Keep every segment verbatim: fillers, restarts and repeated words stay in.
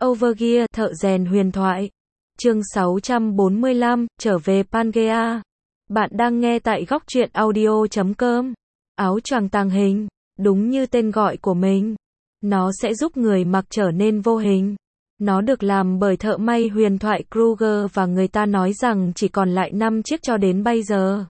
Overgear, thợ rèn huyền thoại. Chương sáu trăm bốn mươi lăm, trở về Pangea. Bạn đang nghe tại góc truyện audio chấm com. Áo choàng tàng hình, đúng như tên gọi của mình. Nó sẽ giúp người mặc trở nên vô hình. Nó được làm bởi thợ may huyền thoại Kruger và người ta nói rằng chỉ còn lại năm chiếc cho đến bây giờ.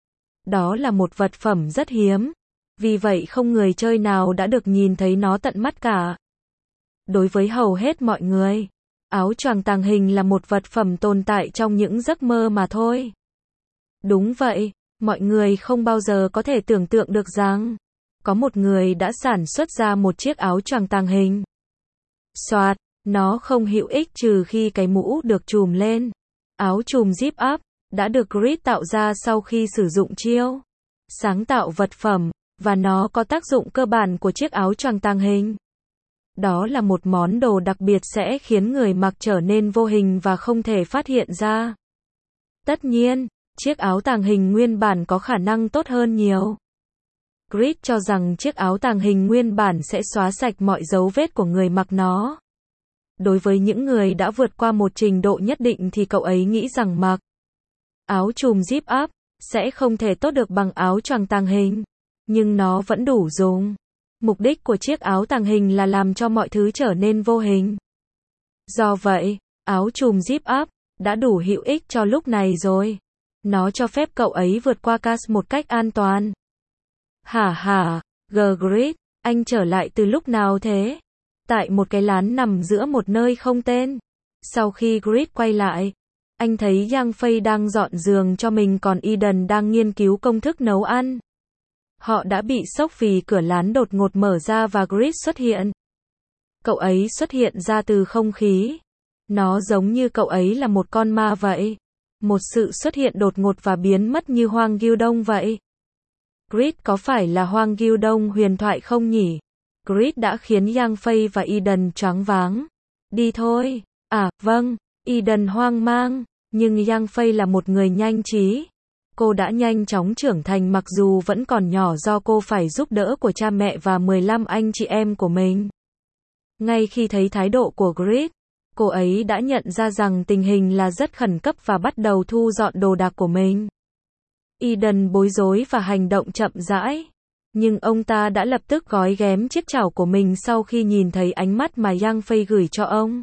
Đó là một vật phẩm rất hiếm. Vì vậy không người chơi nào đã được nhìn thấy nó tận mắt cả. Đối với hầu hết mọi người, áo choàng tàng hình là một vật phẩm tồn tại trong những giấc mơ mà thôi. Đúng vậy, mọi người không bao giờ có thể tưởng tượng được rằng có một người đã sản xuất ra một chiếc áo choàng tàng hình. Soạt, nó không hữu ích trừ khi cái mũ được trùm lên. Áo trùm zip up đã được Grid tạo ra sau khi sử dụng chiêu sáng tạo vật phẩm, và nó có tác dụng cơ bản của chiếc áo choàng tàng hình. Đó là một món đồ đặc biệt sẽ khiến người mặc trở nên vô hình và không thể phát hiện ra. Tất nhiên, chiếc áo tàng hình nguyên bản có khả năng tốt hơn nhiều. Grid cho rằng chiếc áo tàng hình nguyên bản sẽ xóa sạch mọi dấu vết của người mặc nó. Đối với những người đã vượt qua một trình độ nhất định thì cậu ấy nghĩ rằng mặc áo trùm zip up sẽ không thể tốt được bằng áo choàng tàng hình, nhưng nó vẫn đủ dùng. Mục đích của chiếc áo tàng hình là làm cho mọi thứ trở nên vô hình. Do vậy, áo trùm zip up đã đủ hữu ích cho lúc này rồi. Nó cho phép cậu ấy vượt qua cast một cách an toàn. Hả hả, Grid, anh trở lại từ lúc nào thế? Tại một cái lán nằm giữa một nơi không tên. Sau khi Grid quay lại, anh thấy Yang Fei đang dọn giường cho mình còn Eden đang nghiên cứu công thức nấu ăn. Họ đã bị sốc vì cửa lán đột ngột mở ra và Grid xuất hiện. Cậu ấy xuất hiện ra từ không khí. Nó giống như cậu ấy là một con ma vậy. Một sự xuất hiện đột ngột và biến mất như Hoang Gyudong vậy. Grid có phải là Hoang Gyudong huyền thoại không nhỉ? Grid đã khiến Yang Fei và Eden choáng váng. Đi thôi. À, vâng. Eden hoang mang. Nhưng Yang Fei là một người nhanh trí. Cô đã nhanh chóng trưởng thành mặc dù vẫn còn nhỏ do cô phải giúp đỡ của cha mẹ và mười lăm anh chị em của mình. Ngay khi thấy thái độ của Grid, cô ấy đã nhận ra rằng tình hình là rất khẩn cấp và bắt đầu thu dọn đồ đạc của mình. Eden bối rối và hành động chậm rãi. Nhưng ông ta đã lập tức gói ghém chiếc chảo của mình sau khi nhìn thấy ánh mắt mà Yang Fei gửi cho ông.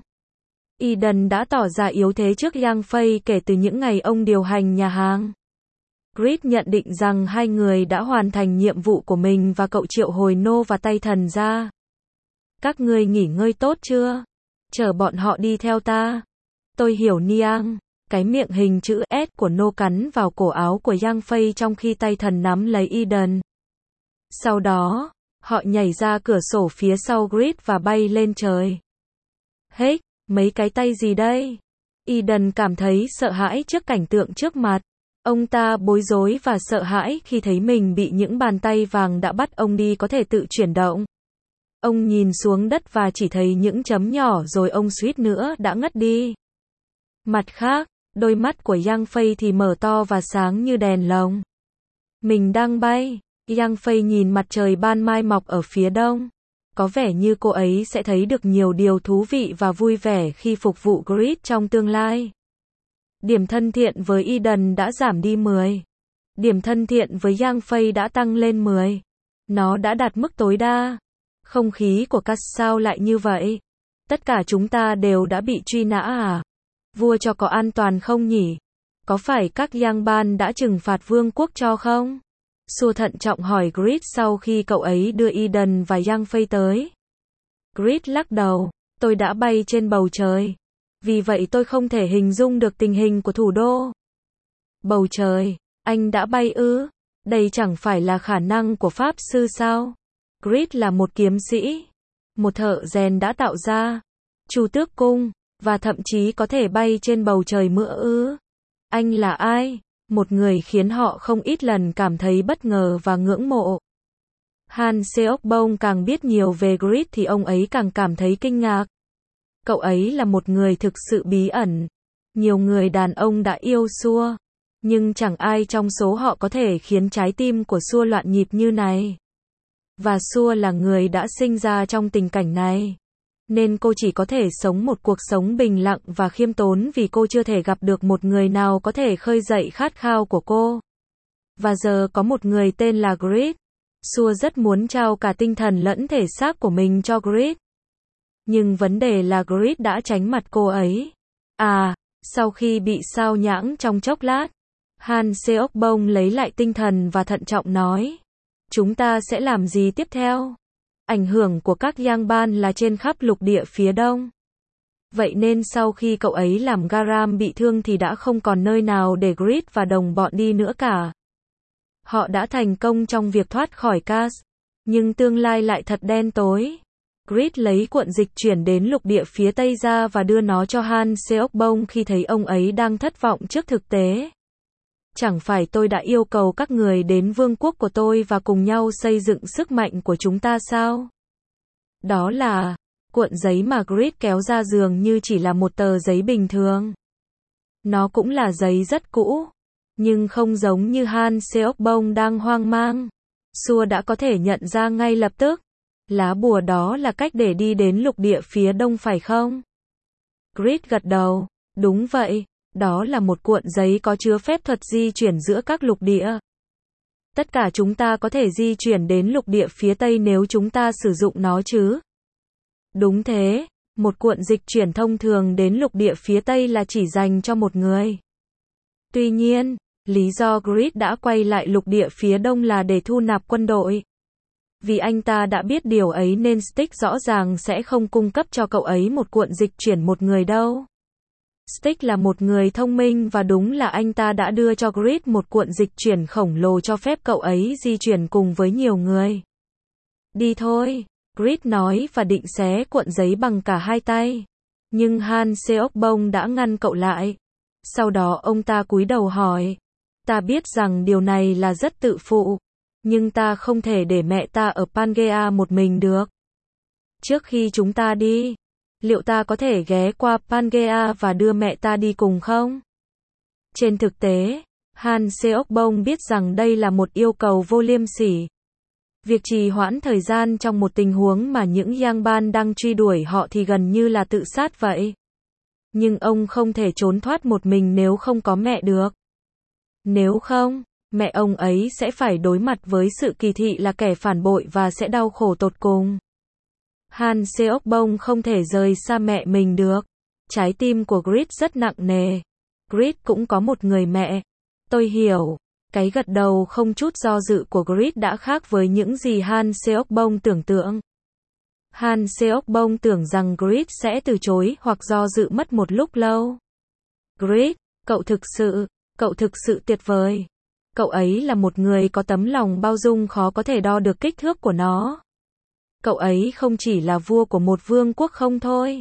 Eden đã tỏ ra yếu thế trước Yang Fei kể từ những ngày ông điều hành nhà hàng. Grid nhận định rằng hai người đã hoàn thành nhiệm vụ của mình và cậu triệu hồi No và tay thần ra. Các ngươi nghỉ ngơi tốt chưa? Chờ bọn họ đi theo ta. Tôi hiểu Niang. Cái miệng hình chữ S của No cắn vào cổ áo của Yang Fei trong khi tay thần nắm lấy Eden. Sau đó, họ nhảy ra cửa sổ phía sau Grid và bay lên trời. Hết, mấy cái tay gì đây? Eden cảm thấy sợ hãi trước cảnh tượng trước mặt. Ông ta bối rối và sợ hãi khi thấy mình bị những bàn tay vàng đã bắt ông đi có thể tự chuyển động. Ông nhìn xuống đất và chỉ thấy những chấm nhỏ rồi ông suýt nữa đã ngất đi. Mặt khác, đôi mắt của Yang Fei thì mở to và sáng như đèn lồng. Mình đang bay. Yang Fei nhìn mặt trời ban mai mọc ở phía đông. Có vẻ như cô ấy sẽ thấy được nhiều điều thú vị và vui vẻ khi phục vụ Grid trong tương lai. Điểm thân thiện với Eden đã giảm đi mười. Điểm thân thiện với Yang Fei đã tăng lên mười. Nó đã đạt mức tối đa. Không khí của cast sao lại như vậy? Tất cả chúng ta đều đã bị truy nã à? Vua cho có an toàn không nhỉ? Có phải các Yang Ban đã trừng phạt vương quốc cho không? Xua thận trọng hỏi Grid sau khi cậu ấy đưa Eden và Yang Fei tới. Grid lắc đầu. Tôi đã bay trên bầu trời. Vì vậy tôi không thể hình dung được tình hình của thủ đô. Bầu trời, anh đã bay ư? Đây chẳng phải là khả năng của Pháp sư sao? Grid là một kiếm sĩ, một thợ rèn đã tạo ra Chu Tước Cung, và thậm chí có thể bay trên bầu trời mưa ư? Anh là ai? Một người khiến họ không ít lần cảm thấy bất ngờ và ngưỡng mộ. Han Seok-bong càng biết nhiều về Grid thì ông ấy càng cảm thấy kinh ngạc. Cậu ấy là một người thực sự bí ẩn. Nhiều người đàn ông đã yêu Xua, nhưng chẳng ai trong số họ có thể khiến trái tim của Xua loạn nhịp như này. Và Xua là người đã sinh ra trong tình cảnh này. Nên cô chỉ có thể sống một cuộc sống bình lặng và khiêm tốn vì cô chưa thể gặp được một người nào có thể khơi dậy khát khao của cô. Và giờ có một người tên là Grit. Sua rất muốn trao cả tinh thần lẫn thể xác của mình cho Grit. Nhưng vấn đề là Grit đã tránh mặt cô ấy. À, sau khi bị sao nhãng trong chốc lát, Han Seok-bong lấy lại tinh thần và thận trọng nói. Chúng ta sẽ làm gì tiếp theo? Ảnh hưởng của các Yangban là trên khắp lục địa phía đông. Vậy nên sau khi cậu ấy làm Garam bị thương thì đã không còn nơi nào để Grit và đồng bọn đi nữa cả. Họ đã thành công trong việc thoát khỏi Cass, nhưng tương lai lại thật đen tối. Grit lấy cuộn dịch chuyển đến lục địa phía tây ra và đưa nó cho Han Seok-bong khi thấy ông ấy đang thất vọng trước thực tế. Chẳng phải tôi đã yêu cầu các người đến vương quốc của tôi và cùng nhau xây dựng sức mạnh của chúng ta sao? Đó là, cuộn giấy mà Grit kéo ra dường như chỉ là một tờ giấy bình thường. Nó cũng là giấy rất cũ, nhưng không giống như Han Seok-bong đang hoang mang. Sua đã có thể nhận ra ngay lập tức. Lá bùa đó là cách để đi đến lục địa phía đông phải không? Grit gật đầu. Đúng vậy, đó là một cuộn giấy có chứa phép thuật di chuyển giữa các lục địa. Tất cả chúng ta có thể di chuyển đến lục địa phía tây nếu chúng ta sử dụng nó chứ? Đúng thế, một cuộn dịch chuyển thông thường đến lục địa phía tây là chỉ dành cho một người. Tuy nhiên, lý do Grit đã quay lại lục địa phía đông là để thu nạp quân đội. Vì anh ta đã biết điều ấy nên Stick rõ ràng sẽ không cung cấp cho cậu ấy một cuộn dịch chuyển một người đâu. Stick là một người thông minh và đúng là anh ta đã đưa cho Grit một cuộn dịch chuyển khổng lồ cho phép cậu ấy di chuyển cùng với nhiều người. Đi thôi, Grit nói và định xé cuộn giấy bằng cả hai tay. Nhưng Han Seok-bong đã ngăn cậu lại. Sau đó ông ta cúi đầu hỏi. Ta biết rằng điều này là rất tự phụ. Nhưng ta không thể để mẹ ta ở Pangea một mình được. Trước khi chúng ta đi, liệu ta có thể ghé qua Pangea và đưa mẹ ta đi cùng không? Trên thực tế, Han Seok-bong biết rằng đây là một yêu cầu vô liêm sỉ. Việc trì hoãn thời gian trong một tình huống mà những Yangban đang truy đuổi họ thì gần như là tự sát vậy. Nhưng ông không thể trốn thoát một mình nếu không có mẹ được. Nếu không, mẹ ông ấy sẽ phải đối mặt với sự kỳ thị là kẻ phản bội và sẽ đau khổ tột cùng. Han Seok-bong không thể rời xa mẹ mình được. Trái tim của Grit rất nặng nề. Grit cũng có một người mẹ. Tôi hiểu. Cái gật đầu không chút do dự của Grit đã khác với những gì Han Seok-bong tưởng tượng. Han Seok-bong tưởng rằng Grit sẽ từ chối hoặc do dự mất một lúc lâu. Grit, cậu thực sự, cậu thực sự tuyệt vời. Cậu ấy là một người có tấm lòng bao dung khó có thể đo được kích thước của nó. Cậu ấy không chỉ là vua của một vương quốc không thôi.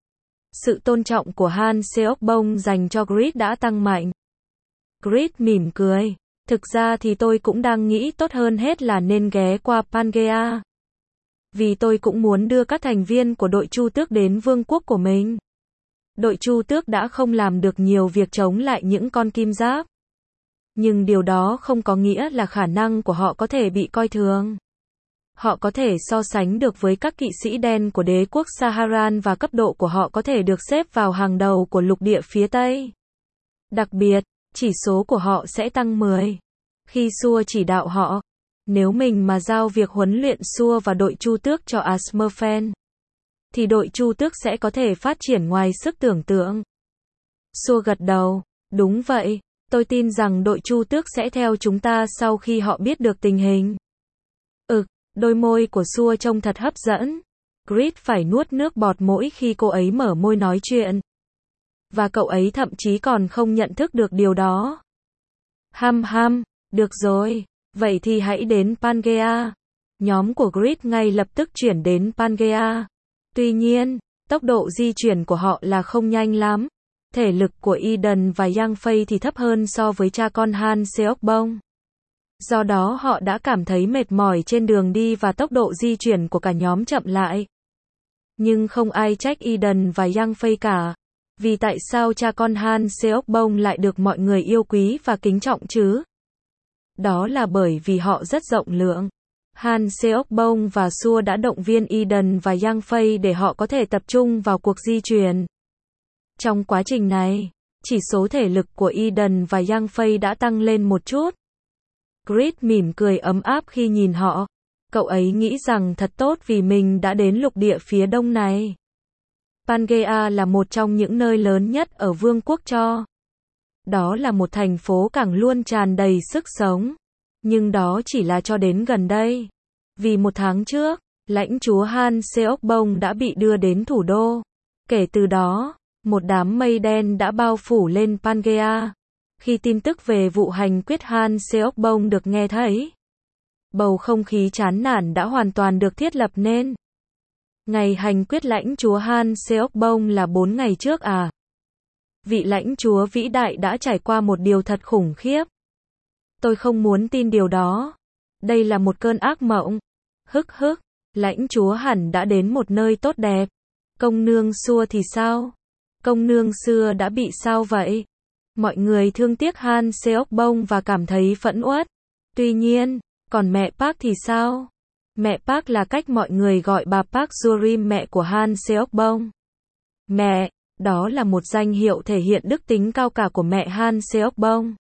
Sự tôn trọng của Han Seok-bong dành cho Grit đã tăng mạnh. Grit mỉm cười. Thực ra thì tôi cũng đang nghĩ tốt hơn hết là nên ghé qua Pangea. Vì tôi cũng muốn đưa các thành viên của đội Chu Tước đến vương quốc của mình. Đội Chu Tước đã không làm được nhiều việc chống lại những con kim giáp. Nhưng điều đó không có nghĩa là khả năng của họ có thể bị coi thường. Họ có thể so sánh được với các kỵ sĩ đen của đế quốc Saharan và cấp độ của họ có thể được xếp vào hàng đầu của lục địa phía Tây. Đặc biệt, chỉ số của họ sẽ tăng mười. Khi Sua chỉ đạo họ, nếu mình mà giao việc huấn luyện Sua và đội Chu Tước cho Asmerfen, thì đội Chu Tước sẽ có thể phát triển ngoài sức tưởng tượng. Sua gật đầu, đúng vậy, tôi tin rằng đội Chu Tước sẽ theo chúng ta sau khi họ biết được tình hình. Ực, đôi môi của Sua trông thật hấp dẫn. Grit phải nuốt nước bọt mỗi khi cô ấy mở môi nói chuyện. Và cậu ấy thậm chí còn không nhận thức được điều đó. Hăm hăm, được rồi, vậy thì hãy đến Pangea. Nhóm của Grit ngay lập tức chuyển đến Pangea. Tuy nhiên, tốc độ di chuyển của họ là không nhanh lắm. Thể lực của Eden và Yang Fei thì thấp hơn so với cha con Han Seok-bong. Do đó họ đã cảm thấy mệt mỏi trên đường đi và tốc độ di chuyển của cả nhóm chậm lại. Nhưng không ai trách Eden và Yang Fei cả. Vì tại sao cha con Han Seok-bong lại được mọi người yêu quý và kính trọng chứ? Đó là bởi vì họ rất rộng lượng. Han Seok-bong và Sua đã động viên Eden và Yang Fei để họ có thể tập trung vào cuộc di chuyển. Trong quá trình này, chỉ số thể lực của Eden và Yang Fei đã tăng lên một chút. Grid mỉm cười ấm áp khi nhìn họ. Cậu ấy nghĩ rằng thật tốt vì mình đã đến lục địa phía đông này. Pangea là một trong những nơi lớn nhất ở Vương quốc Cho. Đó là một thành phố cảng luôn tràn đầy sức sống. Nhưng đó chỉ là cho đến gần đây. Vì một tháng trước, lãnh chúa Han Seok-bong đã bị đưa đến thủ đô. Kể từ đó, một đám mây đen đã bao phủ lên Pangea. Khi tin tức về vụ hành quyết Han Seok-bong được nghe thấy, bầu không khí chán nản đã hoàn toàn được thiết lập nên. Ngày hành quyết lãnh chúa Han Seok-bong là bốn ngày trước à? Vị lãnh chúa vĩ đại đã trải qua một điều thật khủng khiếp. Tôi không muốn tin điều đó. Đây là một cơn ác mộng. Hức hức, lãnh chúa hẳn đã đến một nơi tốt đẹp. Công nương Sua thì sao? Công nương xưa đã bị sao vậy? Mọi người thương tiếc Han Seok-bong và cảm thấy phẫn uất. Tuy nhiên, còn mẹ Park thì sao? Mẹ Park là cách mọi người gọi bà Park Jurim, mẹ của Han Seok-bong. Mẹ, đó là một danh hiệu thể hiện đức tính cao cả của mẹ Han Seok-bong.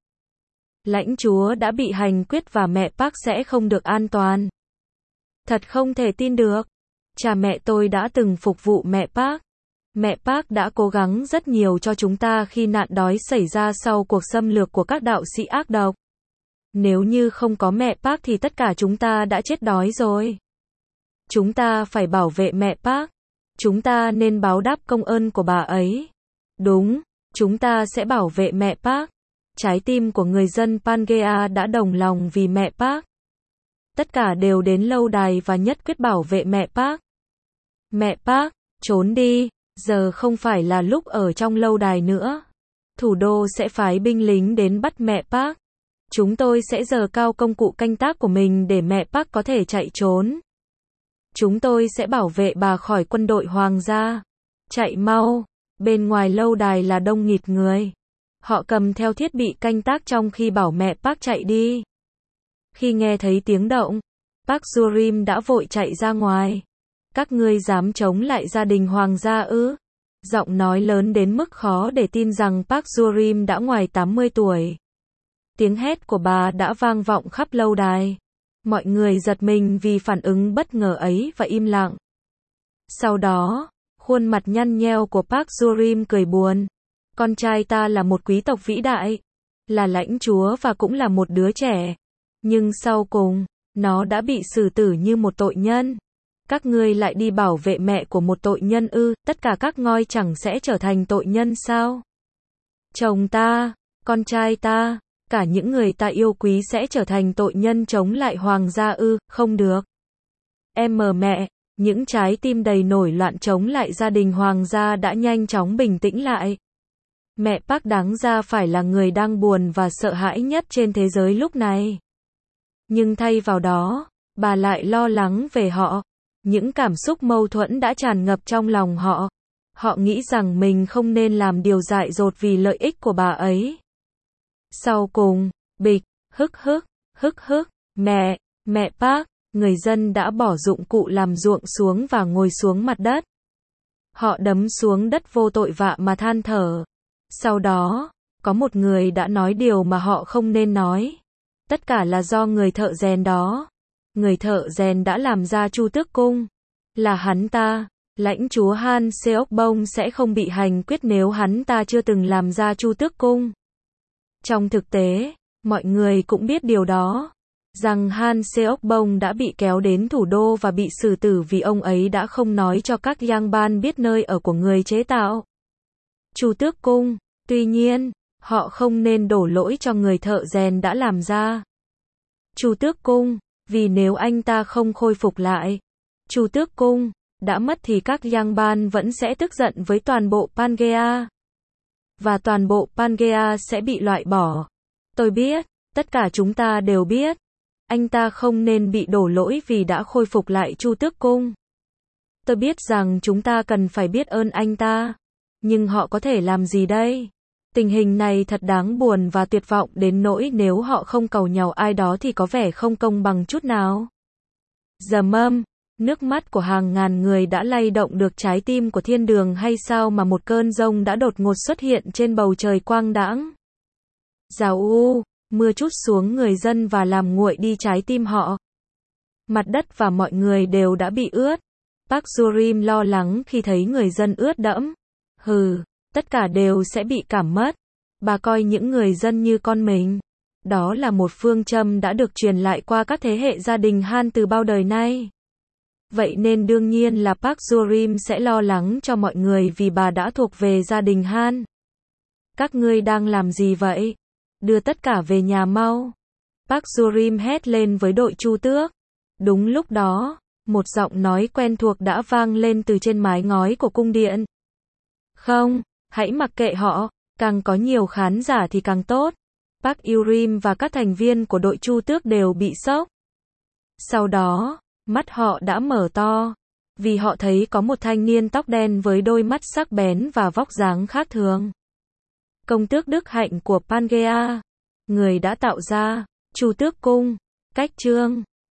Lãnh chúa đã bị hành quyết và mẹ Park sẽ không được an toàn. Thật không thể tin được. Cha mẹ tôi đã từng phục vụ mẹ Park. Mẹ Park đã cố gắng rất nhiều cho chúng ta khi nạn đói xảy ra sau cuộc xâm lược của các đạo sĩ ác độc. Nếu như không có mẹ Park thì tất cả chúng ta đã chết đói rồi. Chúng ta phải bảo vệ mẹ Park. Chúng ta nên báo đáp công ơn của bà ấy. Đúng, chúng ta sẽ bảo vệ mẹ Park. Trái tim của người dân Pangea đã đồng lòng vì mẹ Park. Tất cả đều đến lâu đài và nhất quyết bảo vệ mẹ Park. Mẹ Park, trốn đi, giờ không phải là lúc ở trong lâu đài nữa. Thủ đô sẽ phái binh lính đến bắt mẹ Park. Chúng tôi sẽ giơ cao công cụ canh tác của mình để mẹ Park có thể chạy trốn. Chúng tôi sẽ bảo vệ bà khỏi quân đội hoàng gia. Chạy mau, bên ngoài lâu đài là đông nghịt người. Họ cầm theo thiết bị canh tác trong khi bảo mẹ Park chạy đi. Khi nghe thấy tiếng động, Park Jurim đã vội chạy ra ngoài. Các ngươi dám chống lại gia đình hoàng gia ư? Giọng nói lớn đến mức khó để tin rằng Park Jurim đã ngoài tám mươi tuổi. Tiếng hét của bà đã vang vọng khắp lâu đài. Mọi người giật mình vì phản ứng bất ngờ ấy và im lặng. Sau đó, khuôn mặt nhăn nheo của Park Jurim cười buồn. Con trai ta là một quý tộc vĩ đại, là lãnh chúa và cũng là một đứa trẻ. Nhưng sau cùng, nó đã bị xử tử như một tội nhân. Các ngươi lại đi bảo vệ mẹ của một tội nhân ư? Tất cả các ngôi chẳng sẽ trở thành tội nhân sao? Chồng ta, con trai ta, cả những người ta yêu quý sẽ trở thành tội nhân chống lại hoàng gia ư? Không được. Em mờ mẹ, những trái tim đầy nổi loạn chống lại gia đình hoàng gia đã nhanh chóng bình tĩnh lại. Mẹ Park đáng ra phải là người đang buồn và sợ hãi nhất trên thế giới lúc này. Nhưng thay vào đó, bà lại lo lắng về họ. Những cảm xúc mâu thuẫn đã tràn ngập trong lòng họ. Họ nghĩ rằng mình không nên làm điều dại dột vì lợi ích của bà ấy. Sau cùng, bịch, hức hức, hức hức, mẹ, mẹ Park, người dân đã bỏ dụng cụ làm ruộng xuống và ngồi xuống mặt đất. Họ đấm xuống đất vô tội vạ mà than thở. Sau đó, có một người đã nói điều mà họ không nên nói. Tất cả là do người thợ rèn đó. Người thợ rèn đã làm ra Chu Tước Cung. Là hắn ta, lãnh chúa Han Seok-bong sẽ không bị hành quyết nếu hắn ta chưa từng làm ra Chu Tước Cung. Trong thực tế, mọi người cũng biết điều đó. Rằng Han Seok-bong đã bị kéo đến thủ đô và bị xử tử vì ông ấy đã không nói cho các Yangban biết nơi ở của người chế tạo Chu Tước Cung. Tuy nhiên, họ không nên đổ lỗi cho người thợ rèn đã làm ra Chu Tước Cung, vì nếu anh ta không khôi phục lại Chu Tước Cung đã mất thì các Yangban vẫn sẽ tức giận với toàn bộ Pangea. Và toàn bộ Pangea sẽ bị loại bỏ. Tôi biết, tất cả chúng ta đều biết. Anh ta không nên bị đổ lỗi vì đã khôi phục lại Chu Tước Cung. Tôi biết rằng chúng ta cần phải biết ơn anh ta. Nhưng họ có thể làm gì đây? Tình hình này thật đáng buồn và tuyệt vọng đến nỗi nếu họ không cầu nhàu ai đó thì có vẻ không công bằng chút nào. Dầm âm, nước mắt của hàng ngàn người đã lay động được trái tim của thiên đường hay sao mà một cơn giông đã đột ngột xuất hiện trên bầu trời quang đãng. Rào u, mưa trút xuống người dân và làm nguội đi trái tim họ. Mặt đất và mọi người đều đã bị ướt. Park Joo-rim lo lắng khi thấy người dân ướt đẫm. Hừ, tất cả đều sẽ bị cảm mất. Bà coi những người dân như con mình. Đó là một phương châm đã được truyền lại qua các thế hệ gia đình Han từ bao đời nay. Vậy nên đương nhiên là Park Joo-rim sẽ lo lắng cho mọi người vì bà đã thuộc về gia đình Han. Các ngươi đang làm gì vậy? Đưa tất cả về nhà mau. Park Joo-rim hét lên với đội Chu Tước. Đúng lúc đó, một giọng nói quen thuộc đã vang lên từ trên mái ngói của cung điện. Không, hãy mặc kệ họ, càng có nhiều khán giả thì càng tốt. Park Joo-rim và các thành viên của đội Chu Tước đều bị sốc. Sau đó, mắt họ đã mở to, vì họ thấy có một thanh niên tóc đen với đôi mắt sắc bén và vóc dáng khác thường. Công tước đức hạnh của Pangea, người đã tạo ra Chu Tước Cung, cách chương